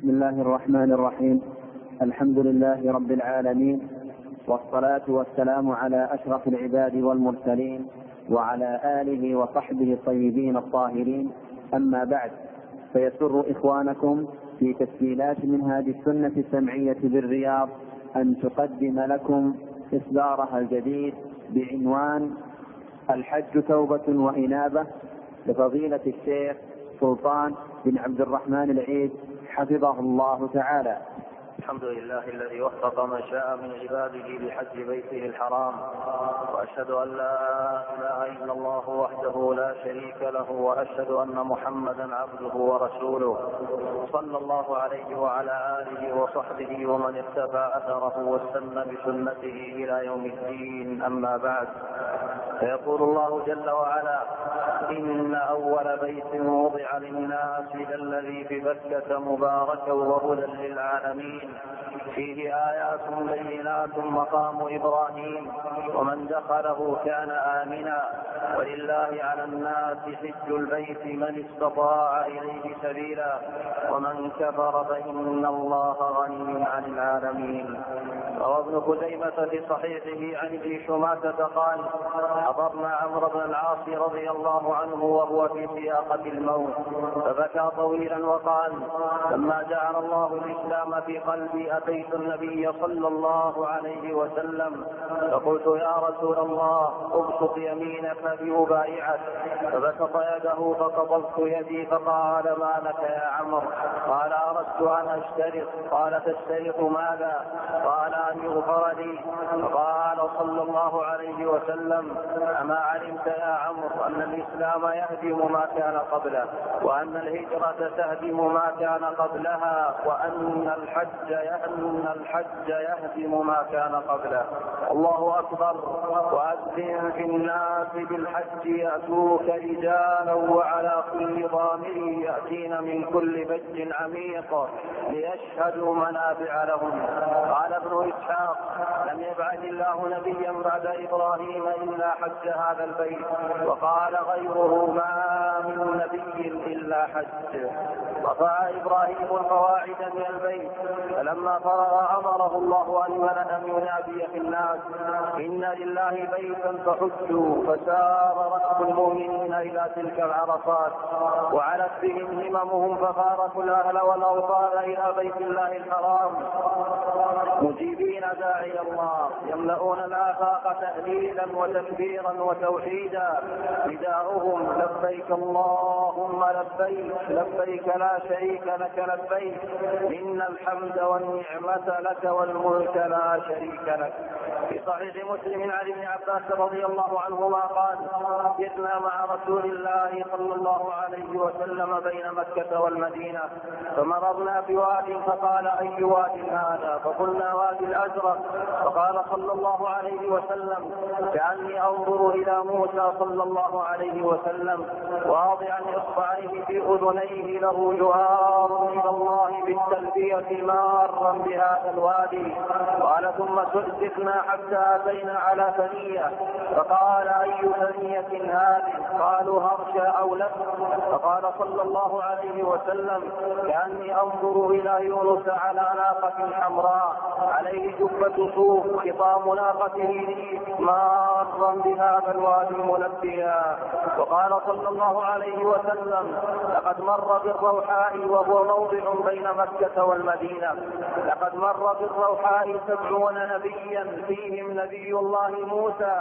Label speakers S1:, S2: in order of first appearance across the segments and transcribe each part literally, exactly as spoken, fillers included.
S1: بسم الله الرحمن الرحيم. الحمد لله رب العالمين، والصلاة والسلام على أشرف العباد والمرسلين وعلى آله وصحبه الطيبين الطاهرين. أما بعد، فيسر إخوانكم في تسجيلات منهاج السنة السمعية بالرياض أن تقدم لكم إصدارها الجديد بعنوان الحج توبة وإنابة لفضيلة الشيخ سلطان بن عبد الرحمن العيد حفظه الله تعالى.
S2: الحمد لله الذي وفق من شاء من عباده لحج بيته الحرام، وأشهد أن لا إله إلا الله وحده لا شريك له، وأشهد أن محمدا عبده ورسوله، صلى الله عليه وعلى آله وصحبه ومن اقتفى أثره واستنى بسنته إلى يوم الدين. أما بعد، فيقول الله جل وعلا: إن أول بيت وضع للناس الذي ببكة مباركا وهدى للعالمين، فيه آيات بينات مقام إبراهيم، ومن دخله كان آمنا، ولله على الناس حج البيت من استطاع إليه سبيلا، ومن كفر فإن الله غني عن العالمين. روى ابن خزيمة في صحيحه عن ابي شماتة قال: حضرنا عمرو بن العاص رضي الله عنه وهو في سياقة الموت، فبكى طويلا وقال: لما جعل الله الإسلام في قلبي أتيت النبي صلى الله عليه وسلم فقلت: يا رسول الله، ابسط يمينك لأبايعك. فبسط يده فقبضت يدي فقال: ما لك يا عمرو؟ قال: أردت أن أشترط. قال: تشترط ماذا؟ قال: أن يغفر لي. فقال صلى الله عليه وسلم: أما علمت يا عمرو أن الإسلام يهدم ما كان قبله، وأن الهجرة تهدم ما كان قبلها، وأن الحج أن الحج يهدم ما كان قبله. الله أكبر. وأذن في الناس بالحج يأتوك رجالا وعلى كل ضامر يأتين من كل فج عميق ليشهدوا منافع لهم. قال ابن إسحاق: لم يبعث الله نبيا بعد إبراهيم إلا حج هذا البيت. وقال غيره: ما من نبي إلا حج. رفع إبراهيم القواعد من البيت، فلما فرغ أمره الله أن ينادي في الناس: إن لله بيتا فحجوا. فسار ركب المؤمنين إلى تلك العرصات، وعلت بهم هممهم، ففارقوا الأهل والأوطان إلى بيت الله الحرام مجيبين داعي الله، يملؤون الآفاق تهليلا وتكبيرا وتوحيدا. نداؤهم: لبيك اللهم لبيك، لبيك لا شريك لك لبيك، إن الحمد والنعمة لك والملك لا شريك لك. في صحيح مسلم عن ابن عباس رضي الله عنهما قال: سرنا مع رسول الله صلى الله عليه وسلم بين مكة والمدينة، فمررنا بواد فقال: أي واد هذا؟ فقلنا: وادي الأزرق. فقال صلى الله عليه وسلم: كأني أنظر إلى موسى صلى الله عليه وسلم واضعا إصبعيه في أذنيه له جوار إلى الله بالتلبية مارا بهذا الوادي. قال: ثم سلسلنا حتى أتينا على ثنية، فقال: أي ثنية هذه؟ قالوا: هرشا أو لك. فقال صلى الله عليه وسلم: كأني أنظر إلى يونس على ناقة حمراء عليه جبة صوف، خطام ناقته لي مارا بهذا الوادي ملبيا. وقال صلى الله عليه وسلم: لقد مر بالروحاء، وهو موضع بين مكة والمدينة، لقد مر بالروحاء سبعون نبيا فيهم نبي الله موسى،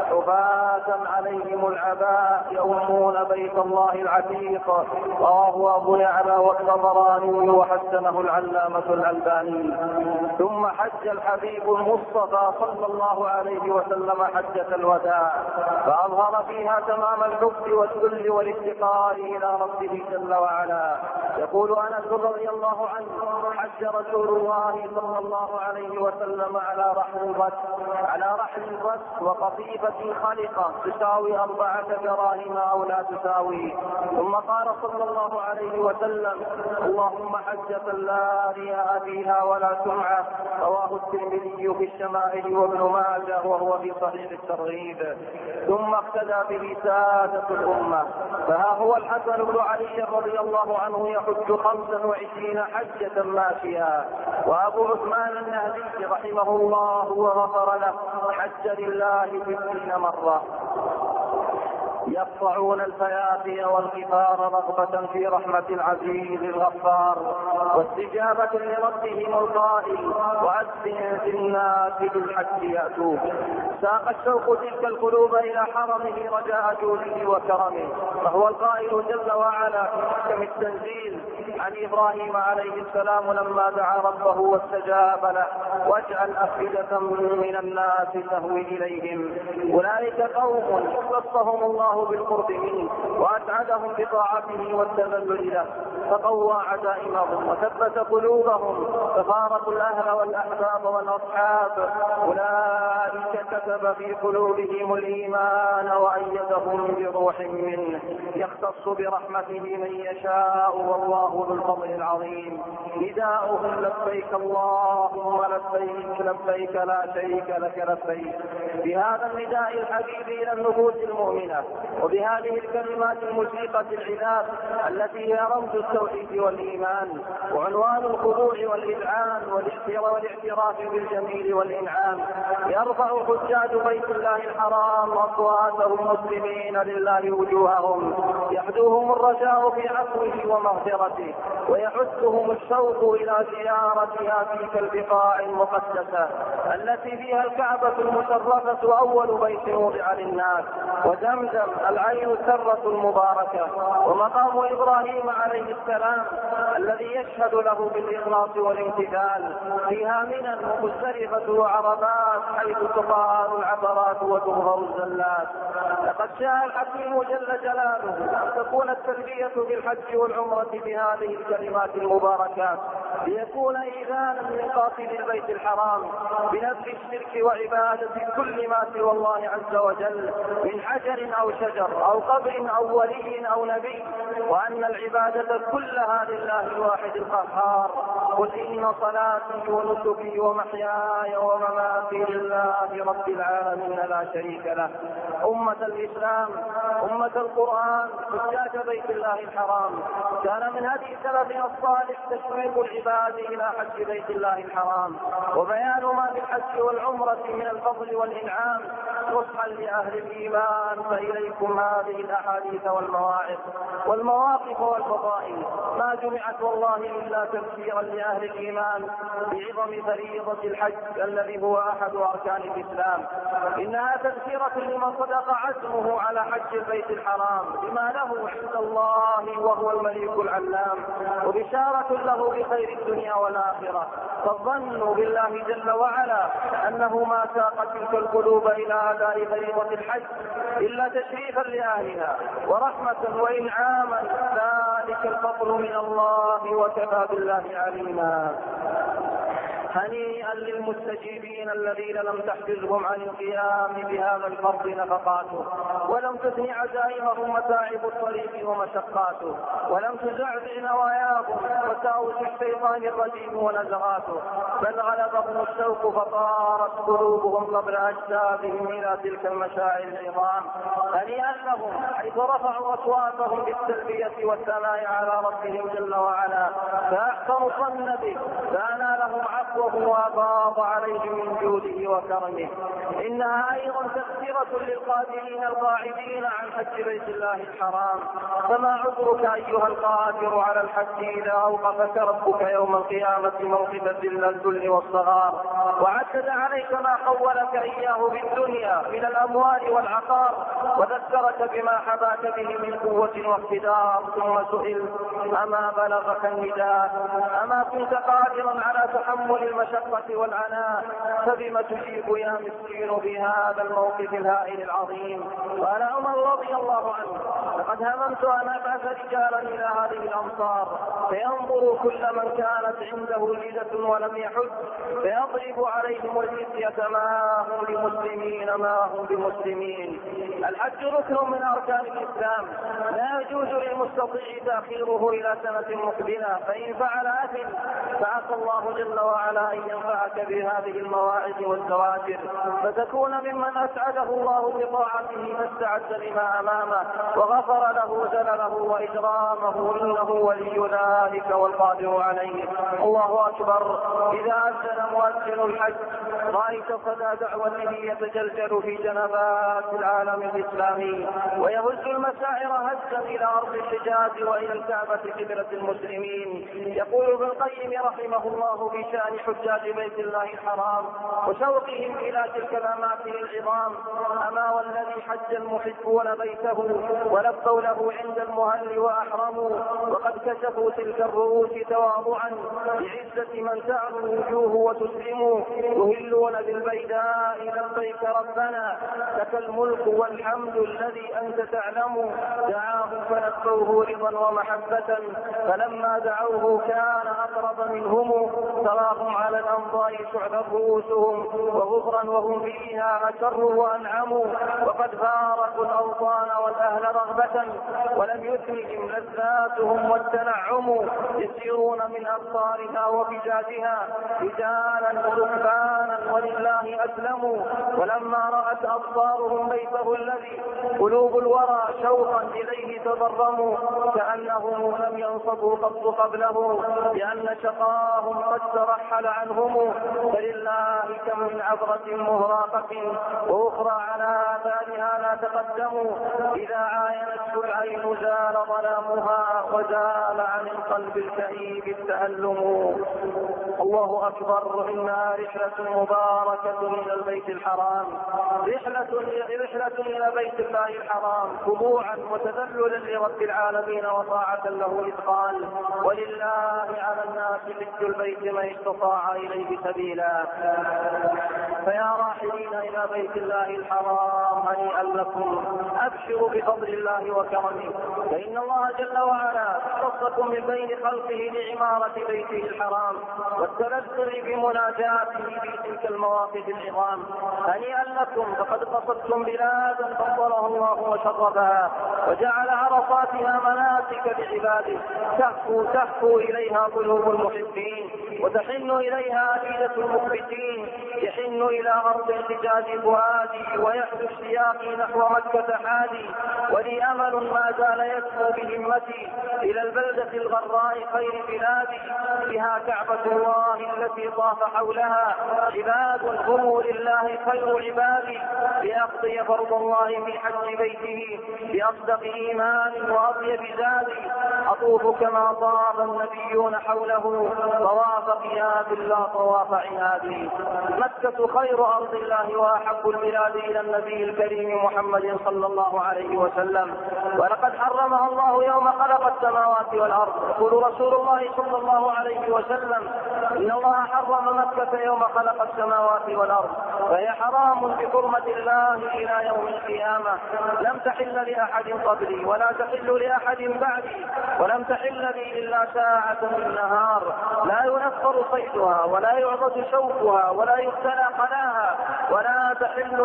S2: حفاة عليهم العباء يؤمون بيت الله العتيق. رواه أبو يعلى والطبراني وحسنه العلامة الألباني. ثم حج الحبيب المصطفى صلى الله عليه وسلم حجة الوداع، فأظهر فيها تمام الحب والذل والافتقار إلى ربه جل وعلا. يقول أنس رضي الله عنه: حج رسول الله صلى الله عليه وسلم على رحل الرس على رحل الرس وقطيفة خلقة تساوي أربعة دراهم أو لا تساوي. ثم قال صلى الله عليه وسلم: اللهم حجة لا رياء فيها ولا سمعة. رواه الترمذي في الشمائل وابن ماجه وهو في صحيح الترغيب. ثم اقتدى به سادة الأمة، فها هو الحسن بن علي رضي الله عنه يحج خمسا وعشرين حج حجة ماشيا. وأبو عثمان النهدي رحمه الله وغفر له حج لله ستين مرة. يقطعون الفيافي والغفار رغبة في رحمة العزيز الغفار واستجابة لربهم القائل وأذن في الناس بالحج يأتوك. ساق الشوق تلك القلوب إلى حرمه رجاء جوده وكرمه، فهو القائل جل وعلا في محكم التنزيل عن إبراهيم عليه السلام لما دعا ربه واستجاب له واجعل أفئدة من الناس تهوي إليهم. أولئك قوم اختصهم الله بالقرب منه وأسعدهم بطاعته والتذلل له فقوى عزائمهم وثبت قلوبهم ففارقوا الأهل والأحباب والأصحاب. أولئك كتب في قلوبهم الإيمان وأيدهم بروح منه يختص برحمته من يشاء والله ذو الفضل العظيم. نداؤهم لبيك اللهم لبيك لبيك لا شريك لك لبيك. بهذا النداء الحبيب إلى النفوس المؤمنة وبهذه الكلمات المشرقة العذاب التي هي رمز التوحيد والإيمان وعنوان الخضوع والإذعان والاعتراف بالجميل والإنعام، يرفع حجاج بيت الله الحرام أصواتهم مسلمين لله وجوههم، يحدوهم الرجاء في عفوه ومغفرته ويحثهم الشوق إلى زيارتها تلك البقاع المقدسة التي فيها الكعبة المشرفة أول بيت وضع للناس، وزمزم العين السرة المباركة، ومقام إبراهيم عليه السلام الذي يشهد له بالإخلاص والامتثال، فيها منن ومزدلفة وعربات حيث تقال العبرات وتغفر الزلات. لقد شاء الحكيم جل جلاله أن تكون التلبية بالحج والعمرة بهذه الكلمات المباركات ليكون إذانا من قاصد البيت الحرام بنفي الشرك وعبادة كل ما سوى الله عز وجل من حجر أو شجر أو قبر أو ولي أو نبي، وأن العبادة كلها لله الواحد القهار. قل إن صلاتي ونسكي ومحياي ومماتي لله رب العالمين لا شريك له. أمة الإسلام أمة القرآن حجاج بيت الله الحرام، كان من هدي سلفنا الصالح تشويق العباد إلى حج بيت الله الحرام وبيان ما في الحج والعمرة من الفضل والإنعام نصحا لأهل الإيمان. فإليكم هذه الأحاديث والمواعظ والمواقف والفضائل ما جمعت والله إلا تبشيرا لأهل الإيمان بعظم فريضة الحج الذي هو أحد أركان الإسلام. إنها تذكرة لمن صدق عزمه على حج البيت الحرام بما له عند الله وهو الملك العلام، وبشارة له بخير الدنيا والآخرة. فالظن بالله جل وعلا أنه ما ساق تلك القلوب إلى أداء فريضة الحج إلا تشريفا لأهلها ورحمة وإنعاما، ذلك الفضل من الله وكفى بالله عليما. هنيئا للمستجيبين الذين لم تحجزهم عن القيام بهذا الفرض نفقاته ولم تثن عزائمهم متاعب الطريق ومشقاته ولم تزعزع نواياهم وساوس الشيطان الرجيم ونزغاته، بل غلبهم الشوق فطارت قلوبهم قبل أجسادهم إلى تلك المشاعر العظام. هنيئا لهم حيث رفعوا أصواتهم بالتلبية والثناء على ربهم جل وعلا فأحسنوا الظن به فأنالهم عفو وأفاض عليهم من جوده وكرمه. إنها أيضا تذكرة للقادرين القاعدين عن حج بيت الله الحرام. فما عذرك أيها القادر على الحج إذا أوقفك ربك يوم القيامة موقف الذل والصغار وعدد عليك ما خولك إياه بالدنيا من الأموال والعقار وذكرك بما حباك به من قوة واقتدار، ثم سئل أما بلغك النداء أما كنت قادرا على تحمل المشقة والعناء فبما تجيب يا مسكين في هذا الموقف الهائل العظيم؟ قال عمر رضي الله عنه لقد هممت أن أبعث رجالا إلى هذه الأمصار فينظروا كل من كانت عنده جيزة ولم يحج فيضرب عليهم الجزية ما هم بمسلمين ما هم بمسلمين. الحج ركن من أركان الإسلام لا يجوز للمستطيع تأخيره إلى سنة مقبلة، فإن فعل أثم فعسى الله جل وعلا أن ينفعك بهذه المواعظ والزواجر فتكون ممن أسعده الله بطاعته فاستعد لما أمامه وغفر وغفر له زلله وإجرامه إنه ولي ذلك والقادر عليه. الله أكبر. إذا أذن مؤذن الحج رأيت صدى دعوته يتجلجل في جنبات العالم الإسلامي ويهز المساعر هزا إلى أرض الحجاز وإلى الكعبة قبلة المسلمين. يقول ابن القيم رحمه الله في شأن حجاج بيت الله الحرام وشوقهم إلى تلك الأماكن العظام: أما والذي حج المحبون بيته ولبوا له عند المهل وأحرموا وقد كشفوا تلك الرؤوس تواضعا بعزة من تعلو الوجوه وتسلموا يهلون بالبيداء لبيك ربنا لك الملك والحمد الذي أنت تعلم. دعاهم فلبوه رضا ومحبة فلما دعوه كان أقرب منهم تراهم على الأنضاء شعبا رؤوسهم وغفرا وهم فيها أسروا وأنعموا وقد فارقوا الأوطان والأهل رغبة ولم يثنهم لذاتهم والتنعم يسيرون من أبصارها وفجاجها رجالا وركبانا ولله أسلموا. ولما رأت أبصارهم بيته الذي قلوب الورى شوقا إليه تضرموا كأنهم لم ينصبوا قط قبله لأن شقاهم قد ترحل عنهم. فلله كم من عبرة مهراقة وأخرى على آثارها لا تقدموا إذا عاينته العين زال ظلامها وزال عن القلب الكئيب التألم. الله أكبر. إنها رحلة مباركة إلى البيت الحرام، رحلة رحلة إلى بيت الله الحرام خضوعا وتذللا لرب العالمين وطاعة له إذ قال: ولله على الناس حج البيت من استطاع إليه سبيلا. فيا راحلين إلى بيت الله الحرام هنيئا لكم، أبشروا بفضل الله وكرمه، فإن الله جل وعلا خصكم من بين خلقه لعمارة بيته الحرام والتلذذ بمناجاته في تلك المواقف العظام. هنيئا لكم فقد قصدتم بلادا فضلها الله وشرفها وجعل عرفاتها مناسك لعباده تهفو تهفو إليها قلوب المحبين وتحن إليها أفئدة المخبتين. يحن إلى أرض الحجاز فؤادي ويحدو اشتياقي نحو مكة حادي ولي أمل ما زال يسمو بهمتي إلى البلدة الغراء خير بلادي بها كعبة الله التي طاف حولها عباد هم لله خير عبادي لأقضي فرض الله في حج بيته بأصدق إيمان وأطيب زادي أطوف كما طاف النبيون حوله طواف قياد لا طواف عنادي. مكة خير أرض الله وأحب البلاد إلى النبي الكريم محمد صلى الله عليه وسلم ولقد حرمها الله يوم خلق السماوات والأرض. يقول رسول الله صلى الله عليه وسلم: إن الله حرم مكة يوم خلق السماوات والأرض فهي حرام بحرمة الله إلى يوم القيامة لم تحل لأحد قبلي ولا تحل لأحد بعدي ولم تحل لي إلا ساعة من نهار لا ينفر صيدها ولا يعضد شوكها ولا يختلى قلاها ولا تحل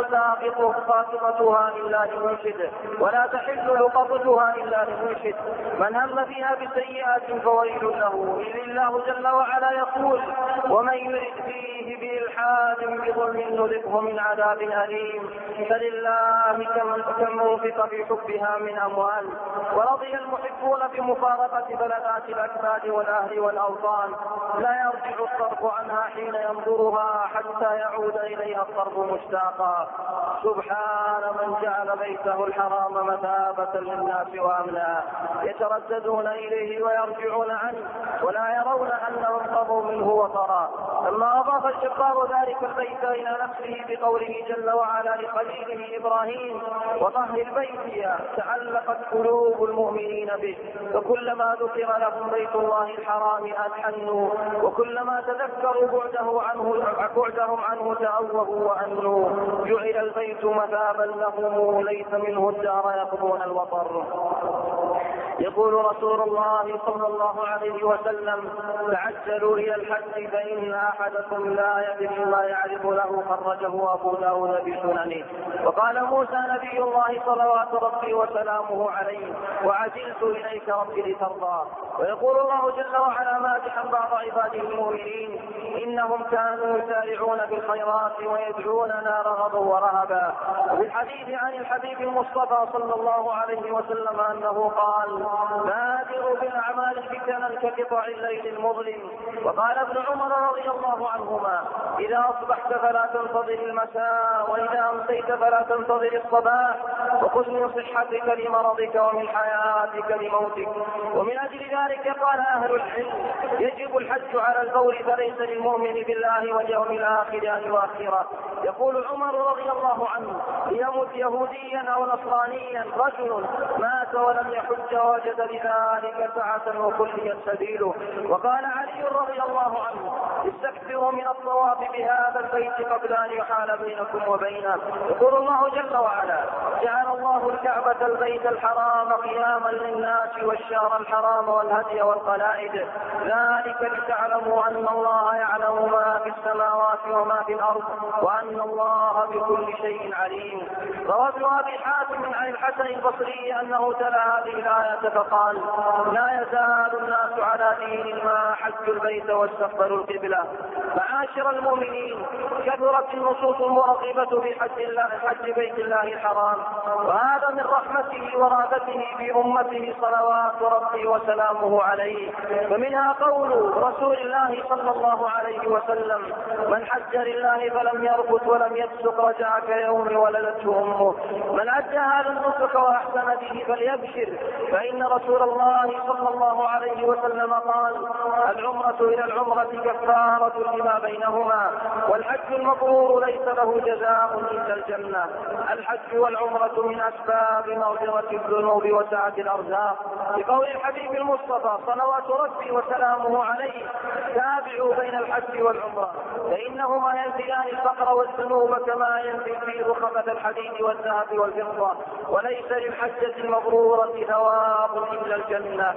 S2: ساقطتها إلا لمنشد ولا تحل لقطتها إلا لمنشد. من هم فيها بسيئات فويل له. إذ الله جل وعلا يقول: ومن يرد فيه بإلحاد بظلم نذقه من عذاب أليم. فلله كم انفق في حبها من أموال ورضي المحبون بمفارقة بلدات الأكباد والأهل والأوطان لا يرجع الصرف عنها حين ينظرها حتى يعود إليها الصرف مشتاقا. سبحان من جعل بيته الحرام مثابة للناس وأمنا يترددون إليه ويرجعون عنه ولا يرون أنهم قضوا منه وطرا. لما أضاف الجبار ذلك البيت إلى نفسه بقوله جل وعلا لخليله إبراهيم: وطهر بيتي، تعلقت قلوب المؤمنين به. فكلما ذكر لهم بيت الله الحرام أتحنوا وكلما تذكروا بعده عنه بعدهم عنه تأوهوا وأنوا. جعل البيت مثابا لهم ليس منه الدار يقضون الوطر. يقول رسول الله صلى الله عليه وسلم: تعجلوا إلى الحج فإن أحدكم لا يدري ما يعرف له، خرجه أبو داود في سننه. وقال موسى نبي الله صلوات ربي وسلامه عليه: وعجلت إليك ربي لترضى. ويقول الله جل وعلا مادحا بعض عباده المؤمنين: إنهم كانوا يسارعون بالخيرات ويدعوننا رغبا ورهبا. وفي الحديث عن الحبيب المصطفى صلى الله عليه وسلم أنه قال: بادروا بالأعمال فتنا كقطع الليل المظلم. وقال ابن عمر رضي الله عنهما: إذا أصبحت فلا تنتظر المساء، وإذا أمسيت فلا تنتظر الصباح، وخذ من صحتك لمرضك ومن حياتك لموتك. ومن أجل ذلك قال أهل العلم: يجب الحج على الفور، فليس للمؤمن بالله واليوم الآخر أن يؤخره. يقول عمر رضي الله عنه: يموت يهوديا أو نصرانيا رجل مات ولم يحج وجد لذلك سعة وكليت سبيله. وقال علي رضي الله عنه: استكثروا من الطواف بهذا البيت قبل أن يحال بينكم وبينه. يقول الله جل وعلا: جعل الله الكعبة البيت الحرام قياما للناس والشهر الحرام والهدي والقلائد، ذلك لتعلموا أن الله يعلم ما في السماوات وما في الأرض وأن الله بكل شيء عليم. روى ابن أبي حاتم عن الحسن البصري أنه تلا هذه الآية فقال: لا يزال الناس على دين ما حجوا البيت واستقبلوا القبلة. معاشر المؤمنين، كثرت النصوص المرغبة في حج الله حج بيت الله الحرام، وهذا من رحمته ورافته بأمته صلوات ربي وسلامه عليه. فمنها قول رسول الله صلى الله عليه وسلم: من حج لله فلم يرفث ولم يفسق رجع كيوم ولدته أمه. من أدى هذا النسك وأحسن به فليبشر، فإن رسول الله صلى الله عليه وسلم قال: العمرة إلى العمرة كفارة لما بينهما، والحج المبرور ليس له جزاء إلا الجنة. الحج والعمرة من أسباب مغفرة الذنوب وسعة الأرزاق. بقول الحبيب المصطفى صلوات ربي وسلامه عليه: تابعوا بين الحج والعمرة، فإنهما ينفيان الفقر والذنوب كما ينفي البير خبث الحديد والذهب والفضة، وليس للحجة المبرورة ثواب إلا الجنة.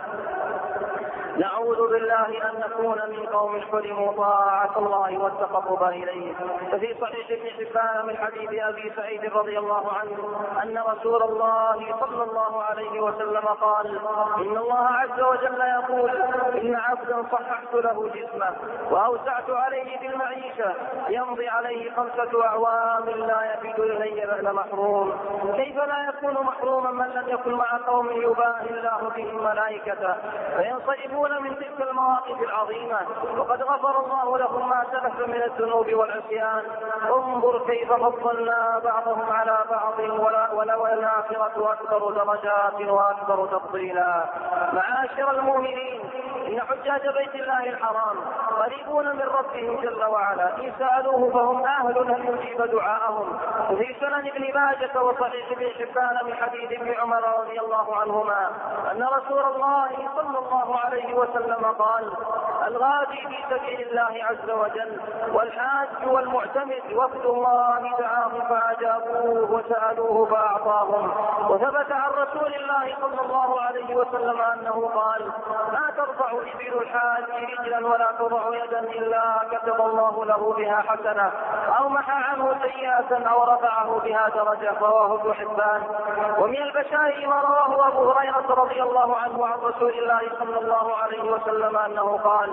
S2: نعوذ بالله أن نكون من قوم حرموا طاعة الله والتقرب إليه. ففي صحيح ابن حبان من حديث أبي سعيد رضي الله عنه أن رسول الله صلى الله عليه وسلم قال: إن الله عز وجل يقول: إن عبدا صححت له جسمه وأوسعت عليه في المعيشة يمضي عليه خمسة أعوام لا يفد إلي لمحروم. كيف لا يكون محروما من لم يكن مع قوم يباهي الله بهم ملائكته فينصرفون من تلك المواقف العظيمة، وقد غفر الله لهم ما سلف من الذنوب والعصيان. انظر كيف فضلنا بعضهم على بعض، ولو الآخرة أكبر درجات وأكبر تفضيلا. معاشر المؤمنين، إن حجاج بيت الله الحرام قريبون من ربهم جل وعلا، إن سألوه فهم أهل أن يجيب دعاءهم. وفي سنن ابن ماجه وصحيح ابن حبان من حديث ابن عمر رضي الله عنهما أن رسول الله صلى الله عليه وسلم قال: الغادي في سبيل الله عز وجل والحاج والمعتمر وفد الله دعاهم فأجابوه وسألوه فأعطاهم. وثبت عن رسول الله صلى الله عليه وسلم أنه قال: لا ترفع إبل الحاج رجلا ولا تضع يدا إلا كتب الله له بها حسنة أو محى عنه سيئة أو رفعه بها درجة. رواه ابن حبان. ومن البشائر ما رواه أبو هريرة رضي الله عنه عن رسول الله صلى الله عليه وسلم أنه قال: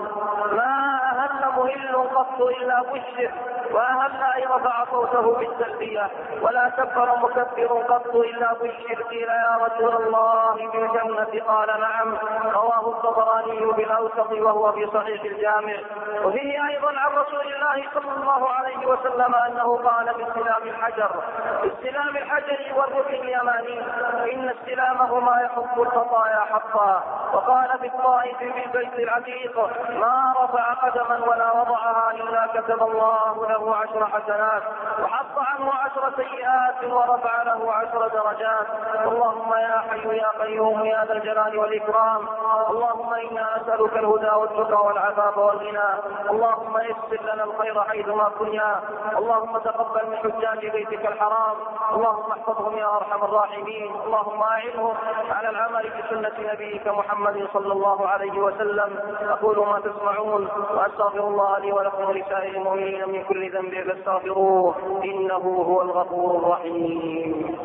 S2: ما أهل مهل قط إلا بشر، وأهل أي رفع صوته بالتلبية، ولا كبر مكبر قط إلا بشر. قيل: يا رسول الله بالجنة؟ قال: نعم. رواه الطبراني بالأوسط وهو في صحيح الجامع. وفيه أيضا عن رسول الله صلى الله عليه وسلم أنه قال باستلام الحجر باستلام الحجر والركن اليماني: إن استلامهما يحب الخطايا حقا. وقال في الطائف بالبيت العتيق: ما رفع قدما ولا إذا وضعها إلا كتب الله له عشر حسنات وحط عنه عشر سيئات ورفع له عشر درجات. اللهم يا حي يا قيوم يا ذا الجلال والإكرام، اللهم إنا نسألك الهدى والتقى والعفاف والغنى. اللهم يسر لنا الخير حيثما كنا. اللهم تقبل من حجاج بيتك الحرام، اللهم احفظهم يا أرحم الراحمين. اللهم أعنهم على العمل بسنة نبيك محمد صلى الله عليه وسلم. أقول ما تسمعون وأستغفر الله لي ولكم ولسائر المؤمنين من كل ذنب فاستغفروه إنه هو الغفور الرحيم.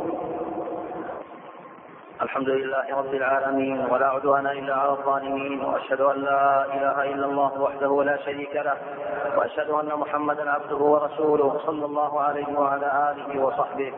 S2: الحمد لله رب العالمين ولا عدوان إلا على الظالمين، وأشهد أن لا إله إلا الله وحده لا شريك له، وأشهد أن محمدا عبده ورسوله صلى الله عليه وعلى آله وصحبه.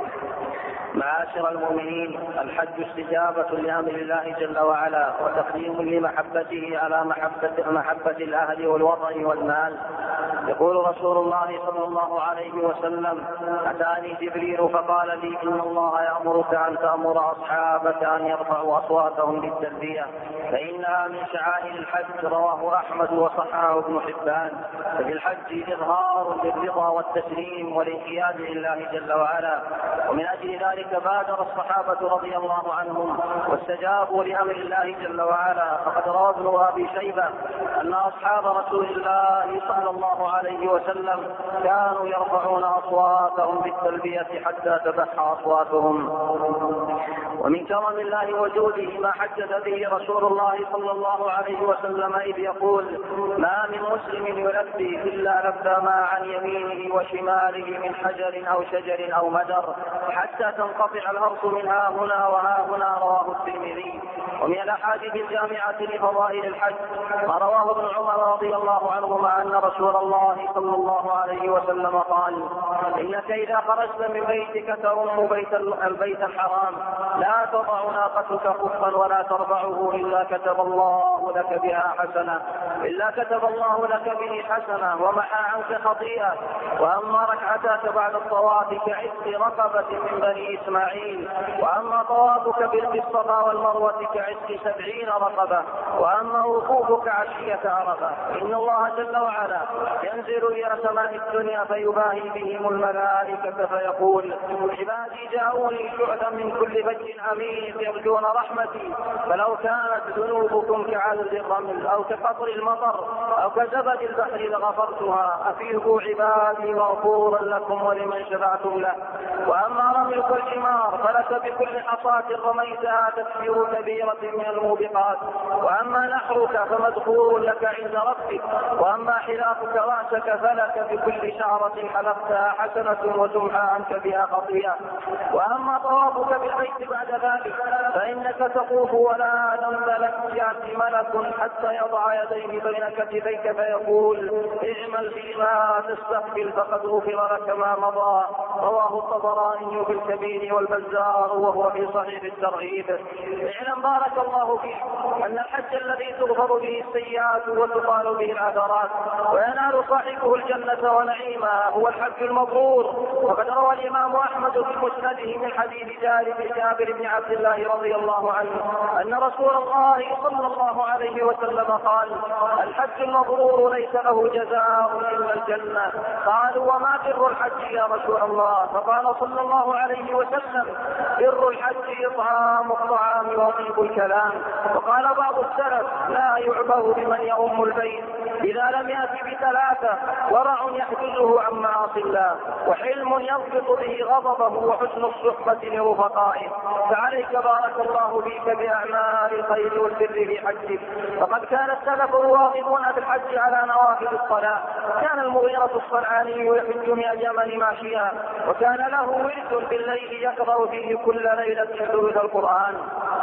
S2: معاشر المؤمنين، الحج استجابة لأمر الله جل وعلا وتقديم لمحبته على محبة, محبة الأهل والوطن والمال. يقول رسول الله صلى الله عليه وسلم: أتاني جبريل فقال لي إن الله يأمرك أن تأمر أصحابك أن يرفعوا أصواتهم بالتلبية فإنها من شعائر الحج. رواه أحمد وصححه ابن حبان. ففي الحج إظهار للرضا والتسليم والانقياد لله جل وعلا، ومن أجل ذلك بادر الصحابة رضي الله عنهم واستجابوا لأمر الله جل وعلا. فقد روى ابن أبي شيبة أن أصحاب رسول الله صلى الله عليه وسلم كانوا يرفعون أصواتهم بالتلبية حتى تبح أصواتهم. ومن كرم الله وجوده ما حدث به رسول الله صلى الله عليه وسلم إذ يقول: ما من مسلم يلبي إلا لبى ما عن يمينه وشماله من حجر أو شجر أو مدر حتى تنقطع الأرض من ها هنا وها هنا. رواه الترمذي. ومن الأحاديث الجامعة لفضائل الحج ما رواه ابن عمر رضي الله عنهما أن رسول الله صلى الله عليه وسلم قال: إنك إذا خرجت من بيتك ترم بيت البيت الحرام لا تضع ناقتك خفا ولا ترفعه إلا كتب الله لك بها حسنة إلا كتب الله لك به حسنة ومحى عنك خطيئة. وأما ركعتاك بعد الطواف كعتق رقبة من بني إسماعيل، وأما طوافك بالصفا والمروة كعتق سبعين رقبة، وأما وقوفك عشية عرفة. إن الله جل وعلا ينزل إلى سماء الدنيا فيباهي بهم الملائكة فيقول: عبادي جاءوني شعثا من كل فج عميق يرجون رحمتي، فلو كانت ذنوبكم كعدد الرمل أو كقطر المطر أو كزبد البحر لغفرتها. أفيهوا عبادي مغفورا لكم ولمن شفعتم له. وأما رميك الحمار فلك بكل حصاة رميتها تكفر كبيرة من الموبقات. وأما نحرك فمدخور لك عند ربك. وأما حلافك رأسك فلك بكل شعرة حلقتها حسنة وتمحى عنك بها خطيئة. وأما طوافك بالبيت بعد ذلك فإنك تطوف ولا ذنب لك يأتي ملك حتى يضع يديه بين كتفيك فيقول: اعمل فيما تستقبل فقد غفر لك ما مضى. رواه الطبراني في الكبير والبزار وهو في صحيح الترغيب. اعلم بارك الله فيك أن الحج الذي تغفر به السيئات وتقال به العثرات وينال صاحبه الجنة ونعيمها هو الحج المبرور. وقد روى الإمام أحمد في مسنده من حديث جابر بن عبد الله رضي الله عنه أن رسول الله صلى الله عليه وسلم قال: الحج المبرور ليس له جزاء إلا الجنة. قالوا: وما بر الحج يا رسول الله؟ فقال صلى الله عليه وسلم: بر الحج إطعام الطعام وطيب الكلام. وقال بعض السلف: لا يعبه بمن يؤم البيت إذا لم يأتي بثلاثة: ورع يحجزه عن معاصي الله، وحلم يضبط به غضبه، وحسن الصحبة لرفقائه. فعليك بارك الله فيك بأعمال الخير والبر في حجك. فقد كان السلف يواظبون بالحج على نوافل الصلاة. كان المغيرة الصنعاني يحج من يمن ماشيا، وكان له ورد بالليل يقرأ فيه كل ليلة ثلث القرآن.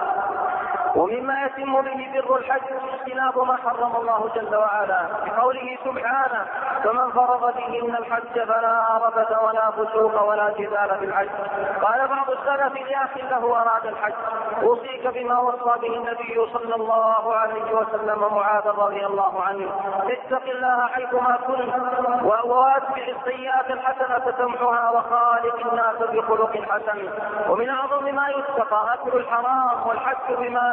S2: ومما يتم به بر الحج اجتناب ما حرم الله جل وعلا بقوله سبحانه: فمن فرض فيهن الحج فلا رفث ولا فسوق ولا جدال في الحج. قال بعض السلف لأخ له أراد الحج: أوصيك بما وصى به النبي صلى الله عليه وسلم معاذ رضي الله عنه: اتق الله حيثما كنت وأتبع السيئات الحسنة تمحها وخالق الناس بخلق حسن. ومن أعظم ما يتقى أكل الحرام والحج بمال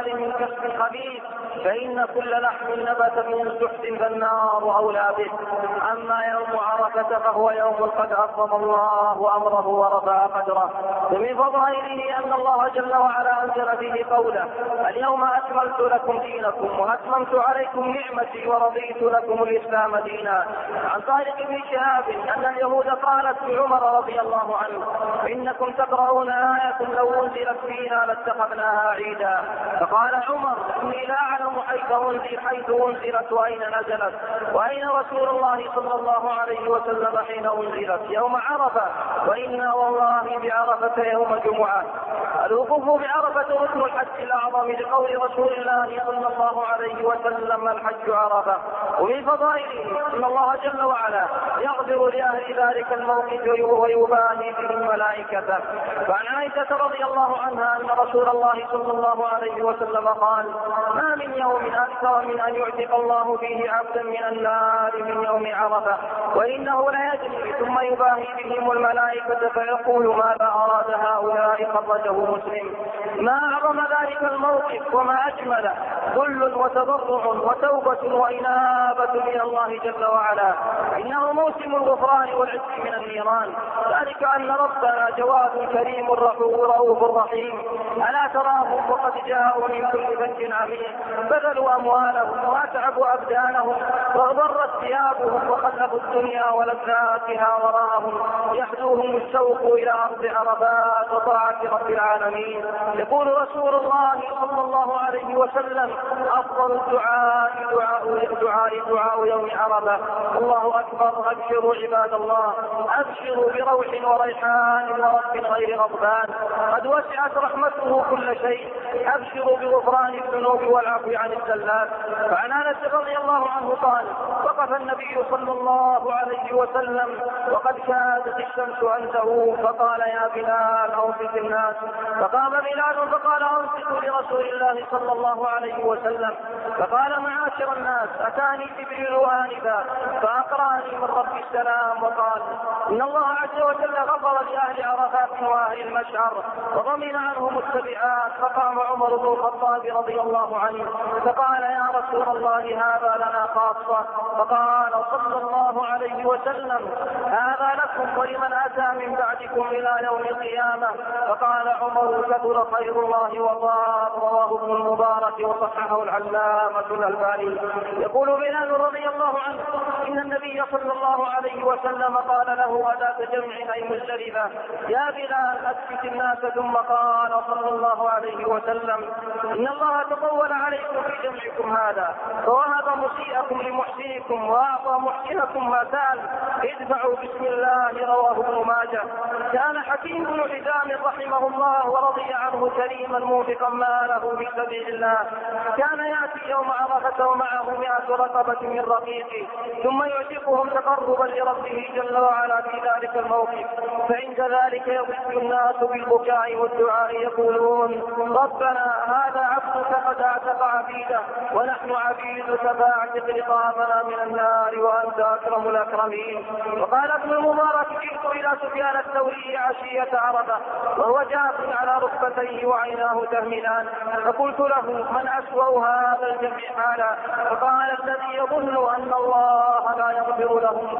S2: من كسب خبيث، فإن كل لحم نبت من سحت فالنار أولى به. أما يوم عرفة فهو يوم قد عظم الله أمره ورفع قدره، ومن فضائله أن الله جل وعلا أنزل فيه قوله: اليوم أكملت لكم دينكم وأتممت عليكم نعمتي ورضيت لكم الإسلام دينا. عن طارق بن شهاب أن اليهود قالت لعمر رضي الله عنه: إنكم تقرؤون آية لو أنزلت فينا لاتخذناها عيدا. فقال عمر: إني لا أعلم حيث أنزل حيث أنزلت وأين نزلت، وأين رسول الله صلى الله عليه وسلم حين أنزلت. يوم عرفة، وإنا والله بعرفة يوم جمعة. الوقوف بعرفة ركن الحج الأعظم لقول رسول الله صلى الله عليه وسلم: الحج عرفة. ومن فضائله أن الله جل وعلا يغفر لأهل ذلك الموقف ويباهي بهم ملائكته. فعن عائشة رضي الله عنها أن رسول الله صلى الله عليه وسلم قال: ما من يوم أكثر من أن يعتق الله فيه عبدا من النار من يوم عرفة، وإنه ليجري ثم يباهي بهم الملائكة فيقول: ماذا أراد هؤلاء؟ خرجه مسلم. ما أعظم ذلك الموقف وما أجمله، ذل وتضرع وتوبة وإنابة من الله جل وعلا. إنه موسم الغفران والعتق من النيران، ذلك أن ربنا جواد كريم رؤوف رحيم. ألا تراهم وقد جاءوا من كل فج عميق، بذلوا أموالهم وأتعبوا أبدانهم وأضرت ثيابهم وخلفوا الدنيا ولذاتها وراءهم، يحدوهم الشوق إلى أرض عرفات وطاعة رب العالمين. يقول رسول الله صلى الله عليه وسلم: أفضل الدعاء دعاء دعاء دعاء يوم عرفة. الله أكبر. أبشروا عباد الله، أبشروا بروح وريحان ورب غير غضبان، قد وسعت رحمته كل شيء. أبشروا بغفران الذنوب والعفو عن الزلات. فعن أنس رضي الله عنه قال: وقف النبي صلى الله عليه وسلم وقد كادت الشمس أن تغوب، فقال: يا بلال أنصت الناس. فقام بلال فقال: أنصتوا لرسول الله صلى الله عليه وسلم. فقال: معاشر الناس، أتاني جبريل آنفا فأقرأني من رب السلام وقال: إن الله عز وجل غفر لأهل عرفات وأهل المشعر وضمن عنهم التبعات. فقام عمر بن الخطاب رضي الله عنه فقال: يا رسول الله، هذا لنا خاصة. فقال صلى الله عليه وسلم: هذا لكم ولمن أتى من بعدكم إلى يوم القيامة. فقال عمر: كثر خير الله وطاب. رواه ابن المبارك وصححه العلامة الألباني. يقول بلال رضي الله عنه: إن النبي صلى الله عليه وسلم قال له غداة جمع أي مزدلفة: يا بلال أسكت الناس. ثم قال صلى الله عليه وسلم: إن الله تطول عليكم في جمعكم هذا، فوهب مسيئكم لمحسنكم وأعطى محسنكم ما سأل، ادفعوا بسم الله. رواه ابن ماجه. كان حكيم بن حزام رحمه الله ورضي عنه كريما موفقا ماله في سبيل الله. كان يأتي يوم عرفة ومعه مئة رقبة من رقيقه، ثم يعتقهم تقربا لربه جل وعلا في ذلك الموقف. فعند ذلك يضج الناس بالبكاء والدعاء يقولون: ربنا هذا عبدك قد اعتق عبيده ونحن عبيدك فاعتق رقابنا من النار وأنت أكرم الأكرمين. وقال ابن المبارك: جئت إلى سفيان الثوري عشية عرفة وهو جاث على ركبتيه وعيناه تهملان، فقلت له: من أسوأ هذا الجمع حالا؟ فقال: الذي يظن أن الله لا يغفر له.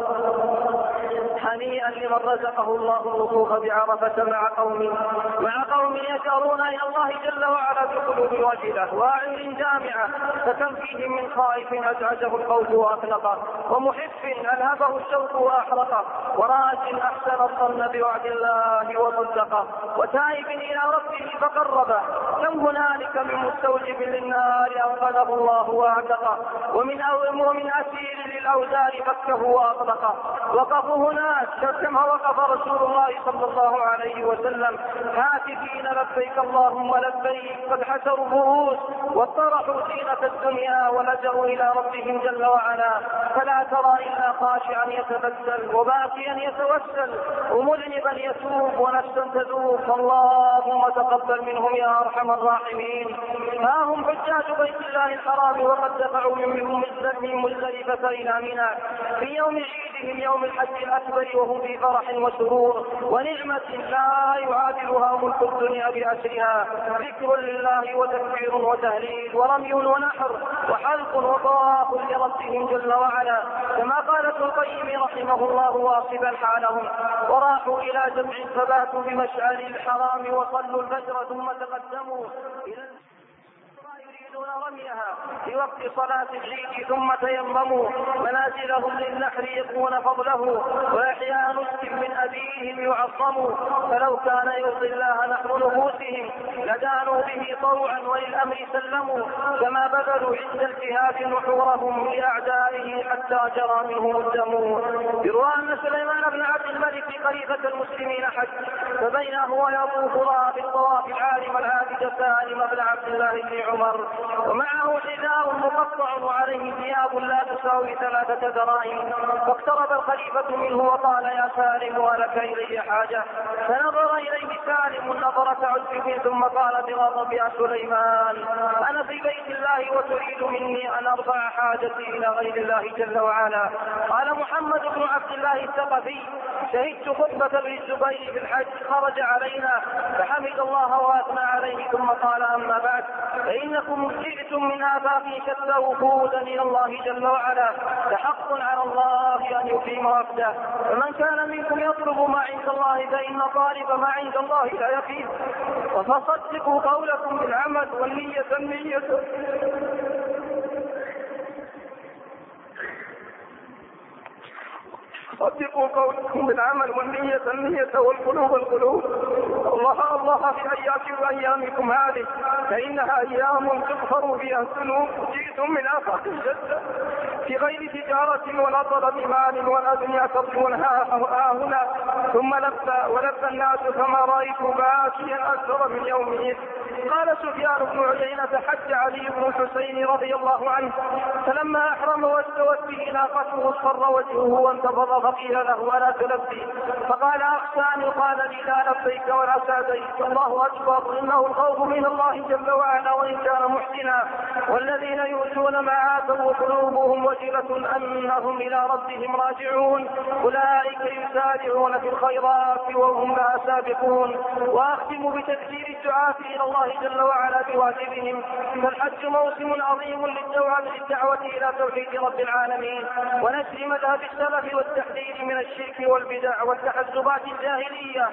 S2: هنيئا لمن رزقه الله الوقوف بعرفة مع قوم مع قوم يجأرون إلى الله جل وعلا بقلوب وجلة وأعين جامعة، فكم فيهم من خائف أزعجه الخوف وأقلقه، ومحف ألهبه الشوق وأحرقه، وراج أحسن الظن بوعد الله وصدقه، وتائب إلى ربه فقربه. كم هنالك من مستوجب للنار أنقذه الله وأعتقه، ومن ومن أسير للأوزار فكه وأطلقه. وقفوا هناك كما وقف رسول الله صلى الله عليه وسلم هاتفين: لبيك اللهم لبيك. قد حسروا الرؤوس واطرحوا زينة الدنيا ولجأوا إلى ربهم جل وعلا، فلا ترى إلا خاشعا يتبسل وباكيا يتوسل ومذنبا يتوب ونفسا تذوب. اللهم تقبل منهم يا أرحم الراحمين. ها هم حجاج بيت الله الحرام وقد دفعوا من مزدلفة إلى منى في يوم عيدهم يوم الحج الأكبر وهم في فرح وسرور ونعمة لا يعادلها ملك الدنيا بأسرها، ذكر لله وتكبير وتهليل ورمي ونحر وحلق وطواف لربهم جل وعلا، كما قال ابن القيم رحمه الله واصفا حالهم: وراحوا إلى جمع فباتوا بمشعر الحرام وصلوا الفجر ثم تقدموا إلى رميها في وقت صلاة العيد ثم تيمموا منازلهم للنحر يبغون فضله وإحياء نسك من أبيهم يعظموا، فلو كان يرضي الله نحر نفوسهم لدانوا به طوعا وللأمر سلموا، كما بذلوا عند الجهاد نحورهم لأعدائه حتى جرى منهم الدم. يروى أن سليمان بن عبد الملك خليفة المسلمين حج، فبينه هو يطوف رأى بالطواف العالم العابد سالم بن عبد الله بن عمر ومعه حذاء مقطع وعليه ثياب لا تساوي ثلاثة دراهم، فاقترب الخليفة منه وقال: يا سالم ولك إلي حاجة؟ فنظر إليه سالم نظرة عجب ثم قال بغضب: يا سليمان، أنا في بيت الله وتريد مني أن أرفع حاجتي إلى غير الله جل وعلا. قال محمد بن عبد الله الثقفي: شهدت خطبة ابن الزبير في الحج خرج علينا فحمد الله وأثنى عليه ثم قال: أما بعد، فإنكم جئتم من آفاق شتى وفودا إلى الله جل وعلا، فحق على الله أن يقيم وفده، فمن كان منكم يطلب ما عند الله فإن طالب ما عند الله لا يقين، فصدقوا قولكم بالعمل والنية النية صدقوا قولكم بالعمل والنية النية والقلوب القلوب. الله الله في أياكم وأيامكم هذه، فإنها أيام تغفر فيها الذنوب. جئتم من آفاق شتى في غير تجارة ولا طلب مال ولا دنيا ترجونها هنا. ثم لف ولف الناس فما رأيت باكيا أكثر من يومه. قال سفيان بن عيينة: حج علي بن الحسين رضي الله عنه، فلما أحرم واستوت به ناقته اصفر وجهه وانتفض، فقيل له: ألا تلبي؟ فقال: أخشى. قال لي: لا لبيك ولا سعديك. الله أكبر، إنه الخوف من الله جل وعلا وإن كان محسنا، والذين يؤتون ما آتوا وقلوبهم وجلة أنهم إلى ربهم راجعون، أولئك يسارعون في الخيرات وهم لها سابقون. وأختم بتذكير الدعاة إلى الله جل وعلا بواجبهم، فالحج موسم عظيم للدعوة إلى توحيد رب العالمين ونشر مذهب السلف والتحذير من الشرك والبدع والتحزبات الجاهلية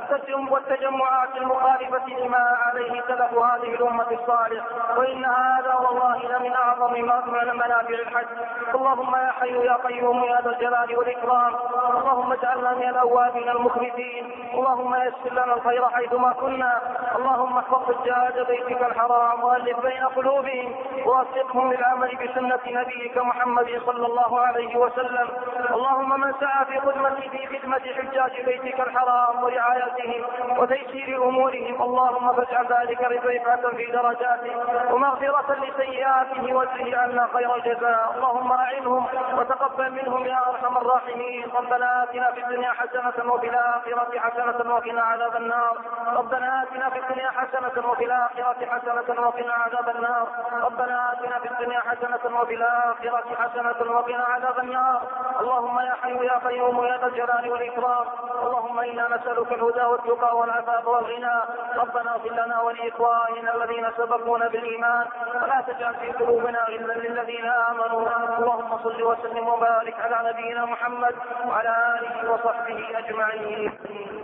S2: والتجمعات المخالفة لما عليه سلف هذه الأمة الصالح، وإن هذا والله لمن أعظم منافع الحج. اللهم يا حي يا قيوم يا ذا الجلال والإكرام، اللهم اجعلنا من الأوابين المخبتين، اللهم يسر لنا الخير حيثما كنا، اللهم احفظ حجاج بيتك الحرام وألف بين قلوبهم ووفقهم للعمل بسنة نبيك محمد صلى الله عليه وسلم. اللهم من سعى في خدمة في خدمة حجاج بيتك الحرام ورعايتهم وتيسير أمورهم، اللهم فاجعل ذلك رفعة في درجاته ومغفرة لسيئاته واجزه عنا خير الجزاء. اللهم أعنهم وتقبل منهم يا أرحم الراحمين. ربنا آتنا في الدنيا حسنة وفي الآخرة حسنة وقنا عذاب النار. ربنا آتنا في الدنيا حسنة وفي الآخرة حسنة وقنا عذاب النار. ربنا آتنا في الدنيا حسنة وفي الآخرة حسنة وقنا عذاب النار. اللهم يا حي يا قيوم يا ذا الجلال والإكرام، اللهم إنا نسألك الهدى والتقى والعفاف والغنى. ربنا اغفر لنا ولإخواننا الذين سبقونا بالإيمان ولا تجعل في قلوبنا غلا للذين آمنوا. اللهم صل وسلم وبارك على نبينا محمد وعلى آله وصحبه أجمعين.